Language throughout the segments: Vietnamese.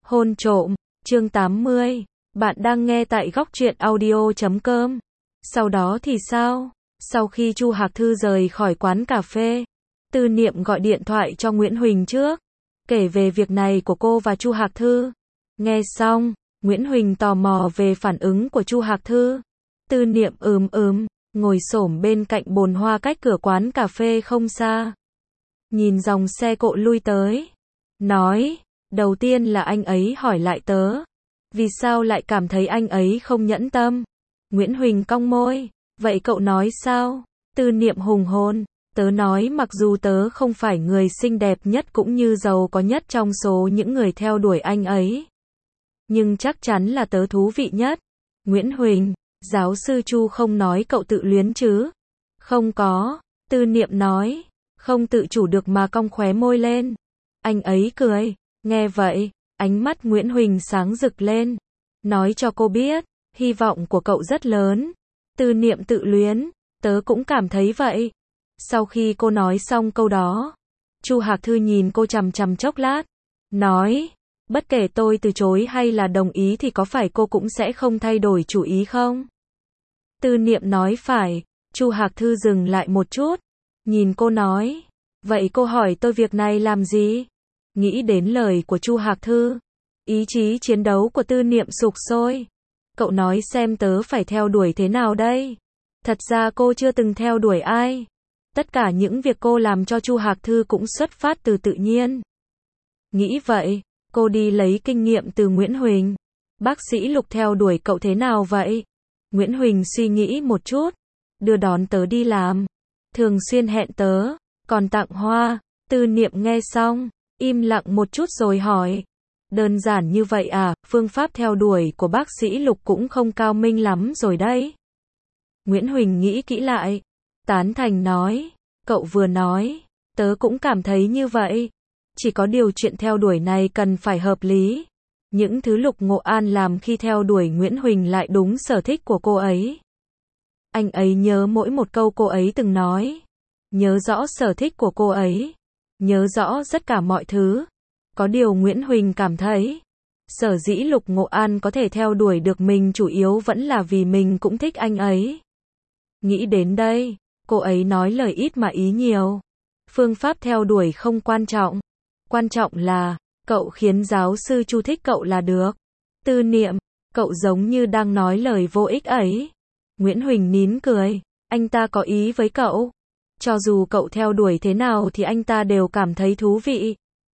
Hôn trộm, chương 80. Bạn đang nghe tại góc truyện audio.com. Sau đó thì sao? Sau khi Chu Hạc Thư rời khỏi quán cà phê, Tư Niệm gọi điện thoại cho Nguyễn Huỳnh trước, kể về việc này của cô và Chu Hạc Thư. Nghe xong, Nguyễn Huỳnh tò mò về phản ứng của Chu Hạc Thư. Tư Niệm ngồi xổm bên cạnh bồn hoa cách cửa quán cà phê không xa. Nhìn dòng xe cộ lui tới. Nói, đầu tiên là anh ấy hỏi lại tớ. Vì sao lại cảm thấy anh ấy không nhẫn tâm? Nguyễn Huỳnh cong môi. Vậy cậu nói sao? Tư Niệm hùng hồn. Tớ nói mặc dù tớ không phải người xinh đẹp nhất cũng như giàu có nhất trong số những người theo đuổi anh ấy, nhưng chắc chắn là tớ thú vị nhất. Nguyễn Huỳnh, giáo sư Chu không nói cậu tự luyến chứ? Không có. Tư Niệm nói. Không tự chủ được mà cong khóe môi lên. Anh ấy cười. Nghe vậy, ánh mắt Nguyễn Huỳnh sáng rực lên. Nói cho cô biết, hy vọng của cậu rất lớn. Tư Niệm tự luyến, tớ cũng cảm thấy vậy. Sau khi cô nói xong câu đó, Chu Hạc Thư nhìn cô chằm chằm chốc lát, nói, bất kể tôi từ chối hay là đồng ý thì có phải cô cũng sẽ không thay đổi chủ ý không? Tư Niệm nói phải. Chu Hạc Thư dừng lại một chút, nhìn cô nói, vậy cô hỏi tôi việc này làm gì? Nghĩ đến lời của Chu Hạc Thư, ý chí chiến đấu của Tư Niệm sục sôi. Cậu nói xem tớ phải theo đuổi thế nào đây? Thật ra cô chưa từng theo đuổi ai. Tất cả những việc cô làm cho Chu Hạc Thư cũng xuất phát từ tự nhiên. Nghĩ vậy, cô đi lấy kinh nghiệm từ Nguyễn Huỳnh. Bác sĩ Lục theo đuổi cậu thế nào vậy? Nguyễn Huỳnh suy nghĩ một chút. Đưa đón tớ đi làm. Thường xuyên hẹn tớ. Còn tặng hoa. Tư Niệm nghe xong, im lặng một chút rồi hỏi. Đơn giản như vậy à? Phương pháp theo đuổi của bác sĩ Lục cũng không cao minh lắm rồi đấy. Nguyễn Huỳnh nghĩ kỹ lại. Tán thành nói. Cậu vừa nói, tớ cũng cảm thấy như vậy. Chỉ có điều chuyện theo đuổi này cần phải hợp lý. Những thứ Lục Ngộ An làm khi theo đuổi Nguyễn Huỳnh lại đúng sở thích của cô ấy. Anh ấy nhớ mỗi một câu cô ấy từng nói. Nhớ rõ sở thích của cô ấy. Nhớ rõ tất cả mọi thứ. Có điều Nguyễn Huỳnh cảm thấy, sở dĩ Lục Ngộ An có thể theo đuổi được mình chủ yếu vẫn là vì mình cũng thích anh ấy. Nghĩ đến đây, cô ấy nói lời ít mà ý nhiều. Phương pháp theo đuổi không quan trọng. Quan trọng là, cậu khiến giáo sư Chu thích cậu là được. Tư Niệm, cậu giống như đang nói lời vô ích ấy. Nguyễn Huỳnh nín cười. Anh ta có ý với cậu. Cho dù cậu theo đuổi thế nào thì anh ta đều cảm thấy thú vị.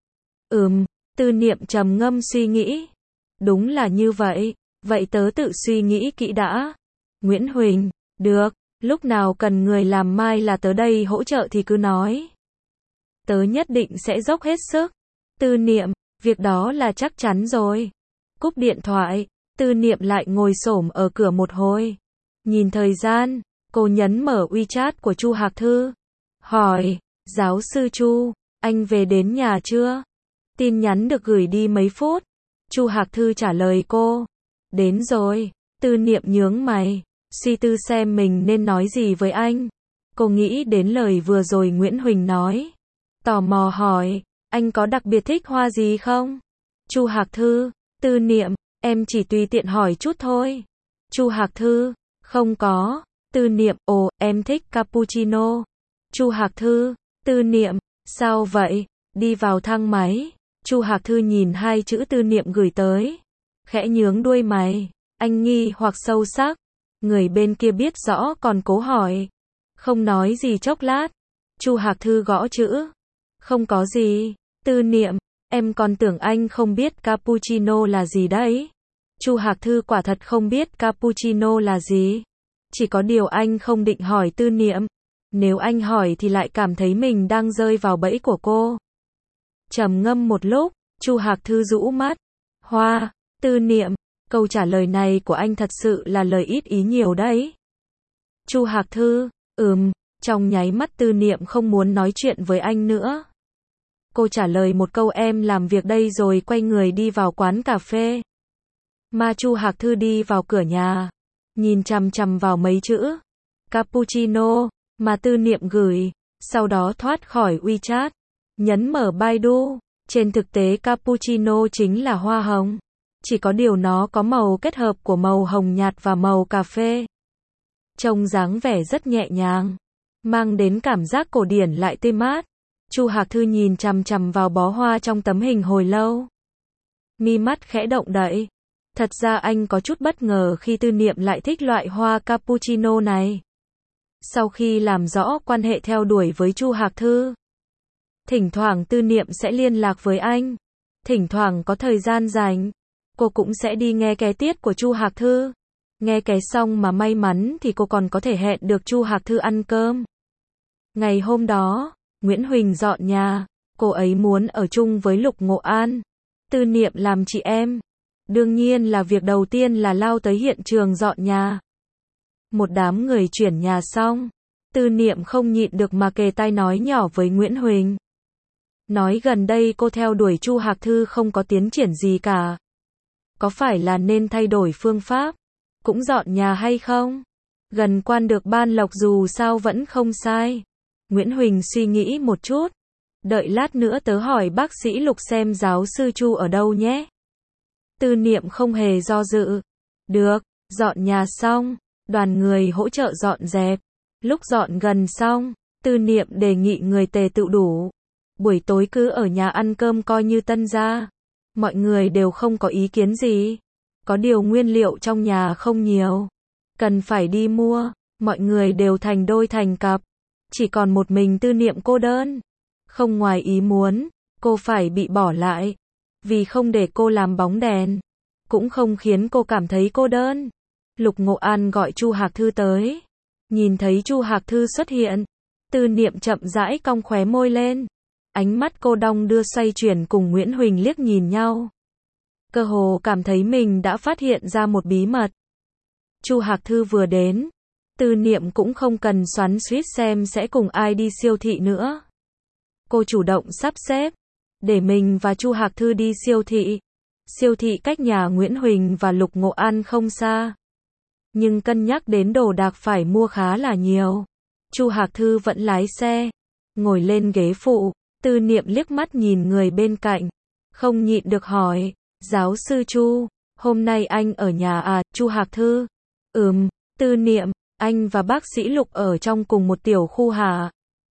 Tư Niệm trầm ngâm suy nghĩ. Đúng là như vậy. Vậy tớ tự suy nghĩ kỹ đã. Nguyễn Huỳnh, được. Lúc nào cần người làm mai là tớ đây hỗ trợ thì cứ nói. Tớ nhất định sẽ dốc hết sức. Tư Niệm, việc đó là chắc chắn rồi. Cúp điện thoại, Tư Niệm lại ngồi xổm ở cửa một hồi. Nhìn thời gian, cô nhấn mở WeChat của Chu Hạc Thư. Hỏi, giáo sư Chu, anh về đến nhà chưa? Tin nhắn được gửi đi mấy phút. Chu Hạc Thư trả lời cô. Đến rồi. Tư Niệm nhướng mày, suy tư xem mình nên nói gì với anh. Cô nghĩ đến lời vừa rồi Nguyễn Huỳnh nói. Tò mò hỏi, anh có đặc biệt thích hoa gì không? Chu Hạc Thư, Tư Niệm, em chỉ tùy tiện hỏi chút thôi. Chu Hạc Thư, không có. Tư Niệm, ồ, em thích cappuccino. Chu Hạc Thư, Tư Niệm, sao vậy? Đi vào thang máy. Chu Hạc Thư nhìn hai chữ Tư Niệm gửi tới. Khẽ nhướng đuôi mày. Anh nghi hoặc sâu sắc. Người bên kia biết rõ còn cố hỏi. Không nói gì chốc lát. Chu Hạc Thư gõ chữ. Không có gì. Tư Niệm, em còn tưởng anh không biết cappuccino là gì đấy. Chu Hạc Thư quả thật không biết cappuccino là gì. Chỉ có điều anh không định hỏi Tư Niệm. Nếu anh hỏi thì lại cảm thấy mình đang rơi vào bẫy của cô. Trầm ngâm một lúc, Chu Hạc Thư rũ mắt. Hoa, Tư Niệm, câu trả lời này của anh thật sự là lời ít ý nhiều đấy. Chu Hạc Thư, trong nháy mắt Tư Niệm không muốn nói chuyện với anh nữa. Cô trả lời một câu em làm việc đây rồi quay người đi vào quán cà phê. Mà Chu Hạc Thư đi vào cửa nhà, nhìn chằm chằm vào mấy chữ cappuccino mà Tư Niệm gửi, sau đó thoát khỏi WeChat, nhấn mở Baidu, Trên thực tế cappuccino chính là hoa hồng. Chỉ có điều nó có màu kết hợp của màu hồng nhạt và màu cà phê. Trông dáng vẻ rất nhẹ nhàng, mang đến cảm giác cổ điển lại tươi mát. Chu Hạc Thư nhìn chằm chằm vào bó hoa trong tấm hình hồi lâu. Mi mắt khẽ động đậy. Thật ra anh có chút bất ngờ khi Tư Niệm lại thích loại hoa cappuccino này. Sau khi làm rõ quan hệ theo đuổi với Chu Hạc Thư, thỉnh thoảng Tư Niệm sẽ liên lạc với anh. Thỉnh thoảng có thời gian rảnh, cô cũng sẽ đi nghe ké tiết của Chu Hạc Thư. Nghe ké xong mà may mắn thì cô còn có thể hẹn được Chu Hạc Thư ăn cơm. Ngày hôm đó, Nguyễn Huỳnh dọn nhà, cô ấy muốn ở chung với Lục Ngộ An. Tư Niệm làm chị em. Đương nhiên là việc đầu tiên là lao tới hiện trường dọn nhà. Một đám người chuyển nhà xong, Tư Niệm không nhịn được mà kề tai nói nhỏ với Nguyễn Huỳnh. Nói gần đây cô theo đuổi Chu Hạc Thư không có tiến triển gì cả. Có phải là nên thay đổi phương pháp, cũng dọn nhà hay không? Gần quan được ban lộc dù sao vẫn không sai. Nguyễn Huỳnh suy nghĩ một chút. Đợi lát nữa tớ hỏi bác sĩ Lục xem giáo sư Chu ở đâu nhé. Tư Niệm không hề do dự. Được, dọn nhà xong, đoàn người hỗ trợ dọn dẹp. Lúc dọn gần xong, Tư Niệm đề nghị người tề tựu đủ. Buổi tối cứ ở nhà ăn cơm coi như tân gia. Mọi người đều không có ý kiến gì. Có điều nguyên liệu trong nhà không nhiều, cần phải đi mua. Mọi người đều thành đôi thành cặp. Chỉ còn một mình Tư Niệm cô đơn. Không ngoài ý muốn, cô phải bị bỏ lại. Vì không để cô làm bóng đèn, cũng không khiến cô cảm thấy cô đơn. Lục Ngộ An gọi Chu Hạc Thư tới. Nhìn thấy Chu Hạc Thư xuất hiện, Tư Niệm chậm rãi cong khóe môi lên. Ánh mắt cô đong đưa xoay chuyển cùng Nguyễn Huỳnh liếc nhìn nhau. Cơ hồ cảm thấy mình đã phát hiện ra một bí mật. Chu Hạc Thư vừa đến, Tư Niệm cũng không cần xoắn xuýt xem sẽ cùng ai đi siêu thị nữa. Cô chủ động sắp xếp, để mình và Chu Hạc Thư đi siêu thị. Siêu thị cách nhà Nguyễn Huỳnh và Lục Ngộ An không xa. Nhưng cân nhắc đến đồ đạc phải mua khá là nhiều. Chu Hạc Thư vẫn lái xe, ngồi lên ghế phụ. Tư Niệm liếc mắt nhìn người bên cạnh, không nhịn được hỏi, giáo sư Chu, hôm nay anh ở nhà à? Chu Hạc Thư, Tư Niệm, anh và bác sĩ Lục ở trong cùng một tiểu khu hả?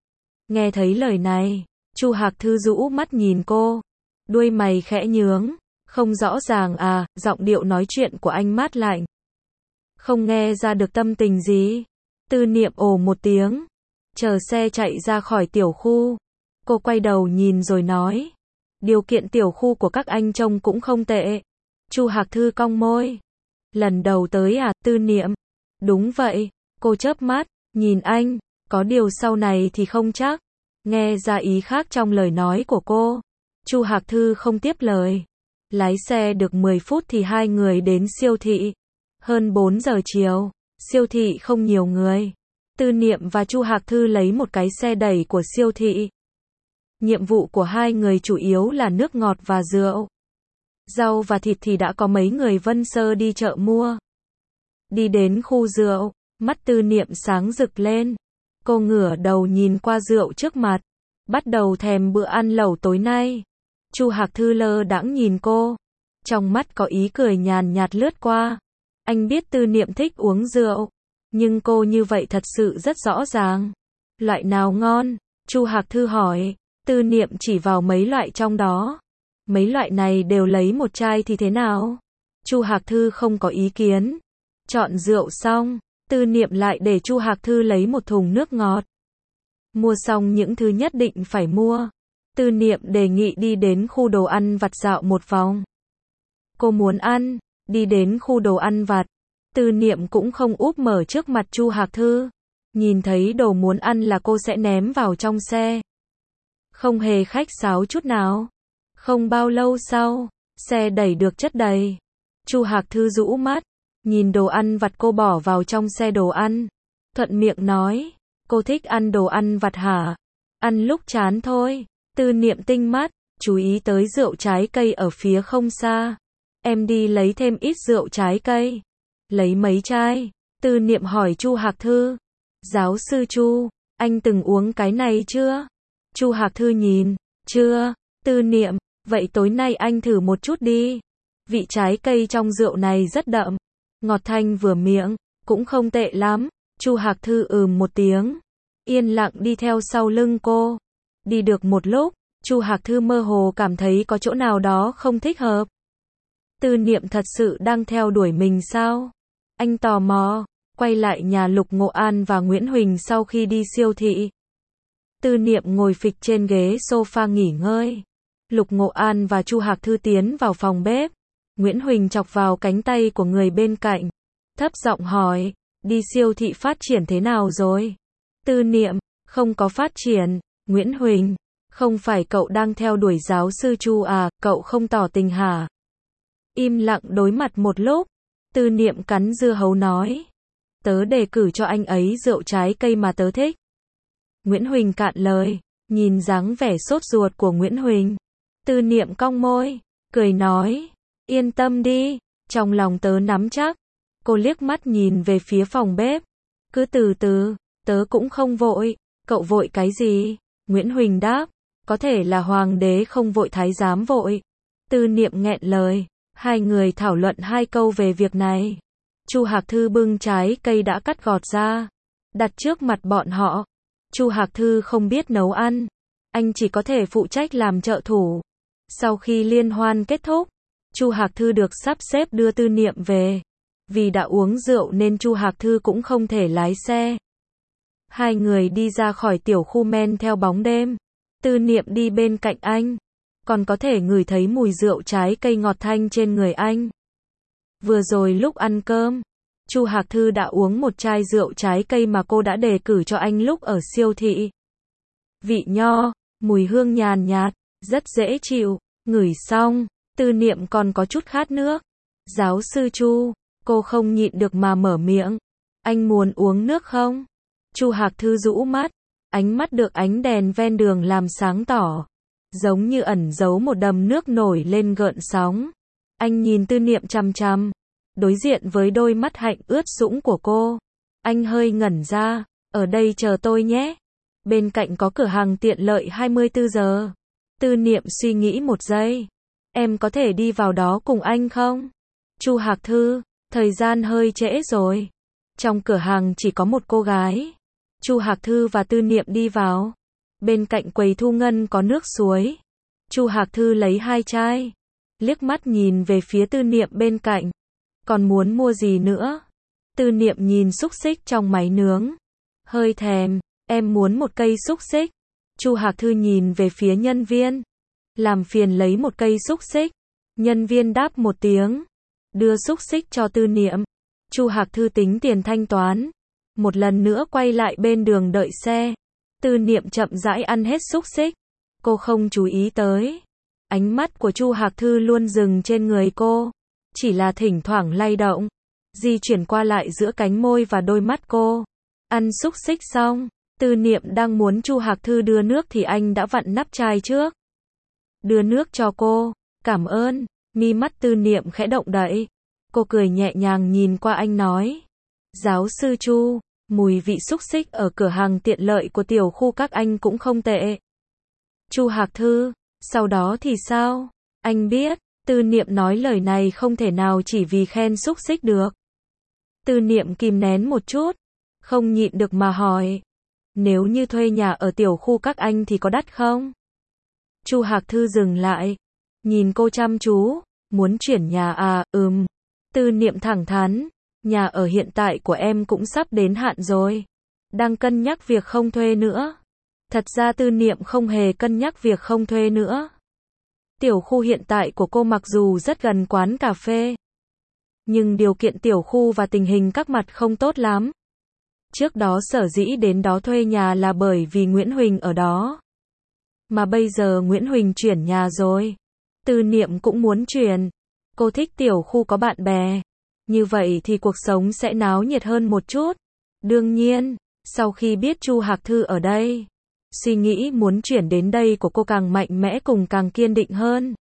Nghe thấy lời này, Chu Hạc Thư rũ mắt nhìn cô, đuôi mày khẽ nhướng, không rõ ràng à? Giọng điệu nói chuyện của anh mát lạnh, không nghe ra được tâm tình gì. Tư Niệm ồ một tiếng, chờ xe chạy ra khỏi tiểu khu. Cô quay đầu nhìn rồi nói, điều kiện tiểu khu của các anh trông cũng không tệ. Chu Hạc Thư cong môi, lần đầu tới à? Tư Niệm, đúng vậy. Cô chớp mắt, nhìn anh, có điều sau này thì không chắc. Nghe ra ý khác trong lời nói của cô. Chu Hạc Thư không tiếp lời. Lái xe được 10 phút thì hai người đến siêu thị. Hơn 4 giờ chiều, siêu thị không nhiều người. Tư Niệm và Chu Hạc Thư lấy một cái xe đẩy của siêu thị. Nhiệm vụ của hai người chủ yếu là nước ngọt và rượu. Rau và thịt thì đã có mấy người Vân Sơ đi chợ mua. Đi đến khu rượu, mắt Tư Niệm sáng rực lên. Cô ngửa đầu nhìn qua rượu trước mặt, bắt đầu thèm bữa ăn lẩu tối nay. Chu Hạc Thư lơ đãng nhìn cô, trong mắt có ý cười nhàn nhạt lướt qua. Anh biết Tư Niệm thích uống rượu, nhưng cô như vậy thật sự rất rõ ràng. Loại nào ngon? Chu Hạc Thư hỏi. Tư Niệm chỉ vào mấy loại trong đó. Mấy loại này đều lấy một chai thì thế nào? Chu Hạc Thư không có ý kiến. Chọn rượu xong, Tư Niệm lại để Chu Hạc Thư lấy một thùng nước ngọt. Mua xong những thứ nhất định phải mua, Tư Niệm đề nghị đi đến khu đồ ăn vặt dạo một vòng. Cô muốn ăn, đi đến khu đồ ăn vặt. Tư Niệm cũng không úp mở trước mặt Chu Hạc Thư. Nhìn thấy đồ muốn ăn là cô sẽ ném vào trong xe. Không hề khách sáo chút nào. Không bao lâu sau, xe đẩy được chất đầy. Chu Hạc Thư rũ mắt, nhìn đồ ăn vặt cô bỏ vào trong xe đồ ăn. Thuận miệng nói, cô thích ăn đồ ăn vặt hả? Ăn lúc chán thôi. Tư Niệm tinh mắt, chú ý tới rượu trái cây ở phía không xa. Em đi lấy thêm ít rượu trái cây. Lấy mấy chai? Tư Niệm hỏi Chu Hạc Thư. Giáo sư Chu, anh từng uống cái này chưa? Chu Hạc Thư nhìn, chưa. Tư Niệm, Vậy tối nay anh thử một chút đi. Vị trái cây trong rượu này rất đậm, ngọt thanh vừa miệng, cũng không tệ lắm. Chu Hạc Thư một tiếng, yên lặng đi theo sau lưng cô. Đi được một lúc, Chu Hạc Thư mơ hồ cảm thấy có chỗ nào đó không thích hợp. Tư Niệm thật sự đang theo đuổi mình sao? Anh tò mò, quay lại nhà Lục Ngộ An và Nguyễn Huỳnh sau khi đi siêu thị. Tư Niệm ngồi phịch trên ghế sofa nghỉ ngơi. Lục Ngộ An và Chu Hạc Thư tiến vào phòng bếp. Nguyễn Huỳnh chọc vào cánh tay của người bên cạnh, thấp giọng hỏi, đi siêu thị phát triển thế nào rồi? Tư Niệm, không có phát triển. Nguyễn Huỳnh, không phải cậu đang theo đuổi giáo sư Chu à, cậu không tỏ tình hả? Im lặng đối mặt một lúc, Tư Niệm cắn dưa hấu nói, tớ đề cử cho anh ấy rượu trái cây mà tớ thích. Nguyễn Huỳnh cạn lời, nhìn dáng vẻ sốt ruột của Nguyễn Huỳnh. Tư Niệm cong môi, cười nói, yên tâm đi, trong lòng tớ nắm chắc. Cô liếc mắt nhìn về phía phòng bếp, cứ từ từ, tớ cũng không vội. Cậu vội cái gì? Nguyễn Huỳnh đáp, có thể là hoàng đế không vội thái giám vội. Tư Niệm nghẹn lời, hai người thảo luận hai câu về việc này. Chu Hạc Thư bưng trái cây đã cắt gọt ra, đặt trước mặt bọn họ. Chu Hạc Thư không biết nấu ăn, anh chỉ có thể phụ trách làm trợ thủ. Sau khi liên hoan kết thúc, Chu Hạc Thư được sắp xếp đưa Tư Niệm về. Vì đã uống rượu nên Chu Hạc Thư cũng không thể lái xe. Hai người đi ra khỏi tiểu khu men theo bóng đêm. Tư Niệm đi bên cạnh anh, còn có thể ngửi thấy mùi rượu trái cây ngọt thanh trên người anh. Vừa rồi lúc ăn cơm, Chu Hạc Thư đã uống một chai rượu trái cây mà cô đã đề cử cho anh lúc ở siêu thị. Vị nho, mùi hương nhàn nhạt, rất dễ chịu. Ngửi xong, Tư Niệm còn có chút khát nước. Giáo sư Chu, cô không nhịn được mà mở miệng. Anh muốn uống nước không? Chu Hạc Thư rũ mắt, ánh mắt được ánh đèn ven đường làm sáng tỏ, giống như ẩn giấu một đầm nước nổi lên gợn sóng. Anh nhìn Tư Niệm chằm chằm, đối diện với đôi mắt hạnh ướt sũng của cô. Anh hơi ngẩn ra, ở đây chờ tôi nhé. Bên cạnh có cửa hàng tiện lợi 24 giờ. Tư Niệm suy nghĩ một giây. Em có thể đi vào đó cùng anh không? Chu Hạc Thư, thời gian hơi trễ rồi. Trong cửa hàng chỉ có một cô gái. Chu Hạc Thư và Tư Niệm đi vào. Bên cạnh quầy thu ngân có nước suối. Chu Hạc Thư lấy 2 chai, liếc mắt nhìn về phía Tư Niệm bên cạnh. Còn muốn mua gì nữa? Tư Niệm nhìn xúc xích trong máy nướng, hơi thèm. Em muốn một cây xúc xích. Chu Hạc Thư nhìn về phía nhân viên. Làm phiền lấy một cây xúc xích. Nhân viên đáp một tiếng, đưa xúc xích cho Tư Niệm. Chu Hạc Thư tính tiền thanh toán, một lần nữa quay lại bên đường đợi xe. Tư Niệm chậm rãi ăn hết xúc xích. Cô không chú ý tới. Ánh mắt của Chu Hạc Thư luôn dừng trên người cô, chỉ là thỉnh thoảng lay động, di chuyển qua lại giữa cánh môi và đôi mắt cô. Ăn xúc xích xong, Tư Niệm đang muốn Chu Hạc Thư đưa nước thì anh đã vặn nắp chai trước. Đưa nước cho cô, cảm ơn. Mi mắt Tư Niệm khẽ động đậy. Cô cười nhẹ nhàng nhìn qua anh nói, giáo sư Chu, mùi vị xúc xích ở cửa hàng tiện lợi của tiểu khu các anh cũng không tệ. Chu Hạc Thư, sau đó thì sao? Anh biết, Tư Niệm nói lời này không thể nào chỉ vì khen xúc xích được. Tư Niệm kìm nén một chút, không nhịn được mà hỏi, nếu như thuê nhà ở tiểu khu các anh thì có đắt không? Chu Hạc Thư dừng lại, nhìn cô chăm chú, muốn chuyển nhà à? Tư Niệm thẳng thắn, nhà ở hiện tại của em cũng sắp đến hạn rồi, đang cân nhắc việc không thuê nữa. Thật ra Tư Niệm không hề cân nhắc việc không thuê nữa. Tiểu khu hiện tại của cô mặc dù rất gần quán cà phê, nhưng điều kiện tiểu khu và tình hình các mặt không tốt lắm. Trước đó sở dĩ đến đó thuê nhà là bởi vì Nguyễn Huỳnh ở đó. Mà bây giờ Nguyễn Huỳnh chuyển nhà rồi, Tư Niệm cũng muốn chuyển. Cô thích tiểu khu có bạn bè, như vậy thì cuộc sống sẽ náo nhiệt hơn một chút. Đương nhiên, sau khi biết Chu Hạc Thư ở đây, suy nghĩ muốn chuyển đến đây của cô càng mạnh mẽ cùng càng kiên định hơn.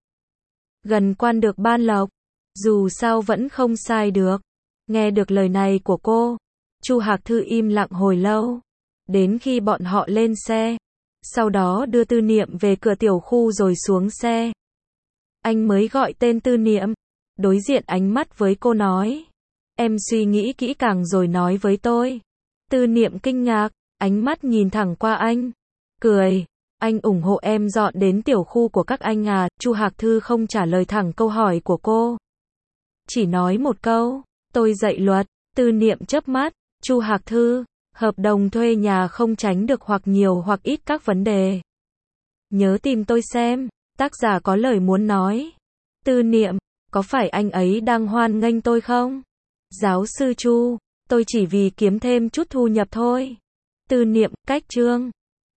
Gần quan được ban lộc, dù sao vẫn không sai được. Nghe được lời này của cô, Chu Hạc Thư im lặng hồi lâu, đến khi bọn họ lên xe, sau đó đưa Tư Niệm về cửa tiểu khu rồi xuống xe. Anh mới gọi tên Tư Niệm. Đối diện ánh mắt với cô nói. Em suy nghĩ kỹ càng rồi nói với tôi. Tư Niệm kinh ngạc, ánh mắt nhìn thẳng qua anh. Cười. Anh ủng hộ em dọn đến tiểu khu của các anh à? Chu Hạc Thư không trả lời thẳng câu hỏi của cô. Chỉ nói một câu. Tôi dạy luật. Tư Niệm chớp mắt. Chu Hạc Thư. Hợp đồng thuê nhà không tránh được hoặc nhiều hoặc ít các vấn đề. Nhớ tìm tôi xem. Tác giả có lời muốn nói. Tư Niệm. Có phải anh ấy đang hoan nghênh tôi không? Giáo sư Chu. Tôi chỉ vì kiếm thêm chút thu nhập thôi. Tư Niệm, cách chương.